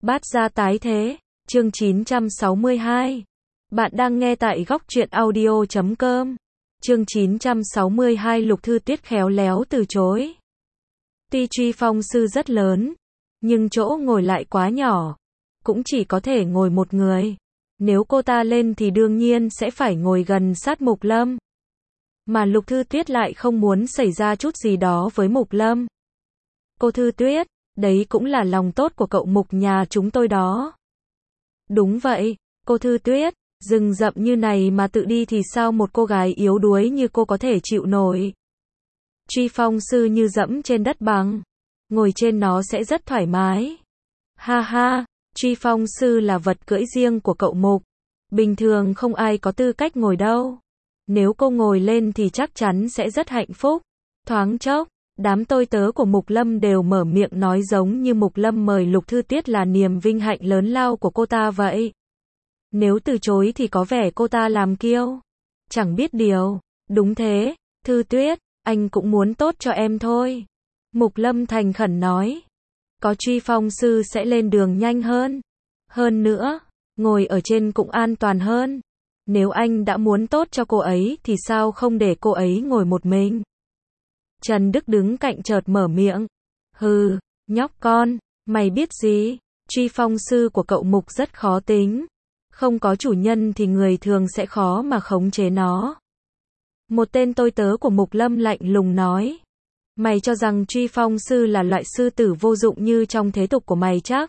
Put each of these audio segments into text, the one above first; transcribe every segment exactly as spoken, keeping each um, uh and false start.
Bát gia tái thế, chương chín trăm sáu mươi hai. Bạn đang nghe tại góc truyện audio chấm com. Chương chín trăm sáu mươi hai Lục Thư Tuyết khéo léo từ chối. Tuy Truy Phong sư rất lớn, nhưng chỗ ngồi lại quá nhỏ, cũng chỉ có thể ngồi một người. Nếu cô ta lên thì đương nhiên sẽ phải ngồi gần sát Mục Lâm. Mà Lục Thư Tuyết lại không muốn xảy ra chút gì đó với Mục Lâm. Cô Thư Tuyết, đấy cũng là lòng tốt của cậu Mục nhà chúng tôi đó. Đúng vậy, cô Thư Tuyết, rừng rậm như này mà tự đi thì sao một cô gái yếu đuối như cô có thể chịu nổi. Truy Phong sư như dẫm trên đất bằng, ngồi trên nó sẽ rất thoải mái. Ha ha, Truy Phong sư là vật cưỡi riêng của cậu Mục. Bình thường không ai có tư cách ngồi đâu. Nếu cô ngồi lên thì chắc chắn sẽ rất hạnh phúc. Thoáng chốc, đám tôi tớ của Mục Lâm đều mở miệng nói giống như Mục Lâm mời Lục Thư Tuyết là niềm vinh hạnh lớn lao của cô ta vậy. Nếu từ chối thì có vẻ cô ta làm kiêu. Chẳng biết điều. Đúng thế, Thư Tuyết, anh cũng muốn tốt cho em thôi. Mục Lâm thành khẩn nói. Có Truy Phong sư sẽ lên đường nhanh hơn. Hơn nữa, ngồi ở trên cũng an toàn hơn. Nếu anh đã muốn tốt cho cô ấy thì sao không để cô ấy ngồi một mình. Trần Đức đứng cạnh chợt mở miệng. Hừ, nhóc con, mày biết gì? Truy Phong sư của cậu Mục rất khó tính. Không có chủ nhân thì người thường sẽ khó mà khống chế nó. Một tên tôi tớ của Mục Lâm lạnh lùng nói. Mày cho rằng Truy Phong sư là loại sư tử vô dụng như trong thế tục của mày chắc?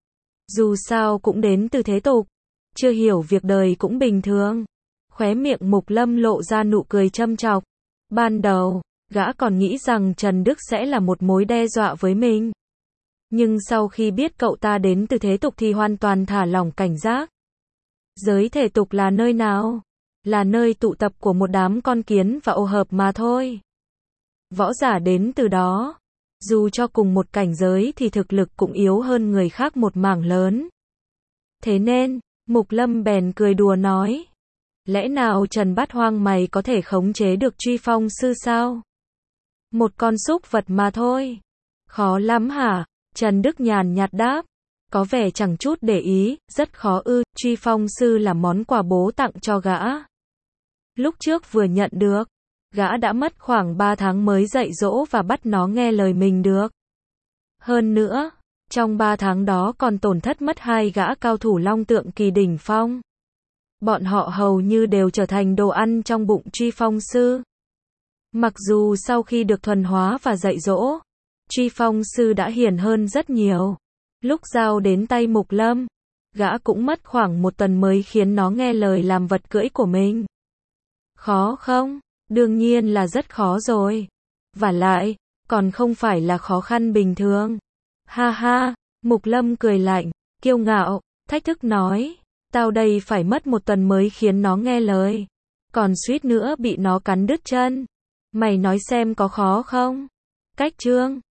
Dù sao cũng đến từ thế tục. Chưa hiểu việc đời cũng bình thường. Khóe miệng Mục Lâm lộ ra nụ cười châm chọc. Ban đầu, gã còn nghĩ rằng Trần Đức sẽ là một mối đe dọa với mình. Nhưng sau khi biết cậu ta đến từ thế tục thì hoàn toàn thả lỏng cảnh giác. Giới thể tục là nơi nào? Là nơi tụ tập của một đám con kiến và ô hợp mà thôi. Võ giả đến từ đó, dù cho cùng một cảnh giới thì thực lực cũng yếu hơn người khác một mảng lớn. Thế nên, Mục Lâm bèn cười đùa nói. Lẽ nào Trần Bát Hoang mày có thể khống chế được Truy Phong sư sao? Một con súc vật mà thôi. Khó lắm hả? Trần Đức nhàn nhạt đáp. Có vẻ chẳng chút để ý, rất khó ư. Truy Phong sư là món quà bố tặng cho gã. Lúc trước vừa nhận được, gã đã mất khoảng ba tháng mới dạy dỗ và bắt nó nghe lời mình được. Hơn nữa, trong ba tháng đó còn tổn thất mất hai gã cao thủ long tượng kỳ đỉnh phong. Bọn họ hầu như đều trở thành đồ ăn trong bụng Truy Phong sư. Mặc dù sau khi được thuần hóa và dạy dỗ, Truy Phong sư đã hiền hơn rất nhiều. Lúc giao đến tay Mục Lâm, gã cũng mất khoảng một tuần mới khiến nó nghe lời làm vật cưỡi của mình. Khó không? Đương nhiên là rất khó rồi. Vả lại, còn không phải là khó khăn bình thường. Ha ha, Mục Lâm cười lạnh, kiêu ngạo, thách thức nói. Tao đây phải mất một tuần mới khiến nó nghe lời. Còn suýt nữa bị nó cắn đứt chân. Mày nói xem có khó không? Cách chương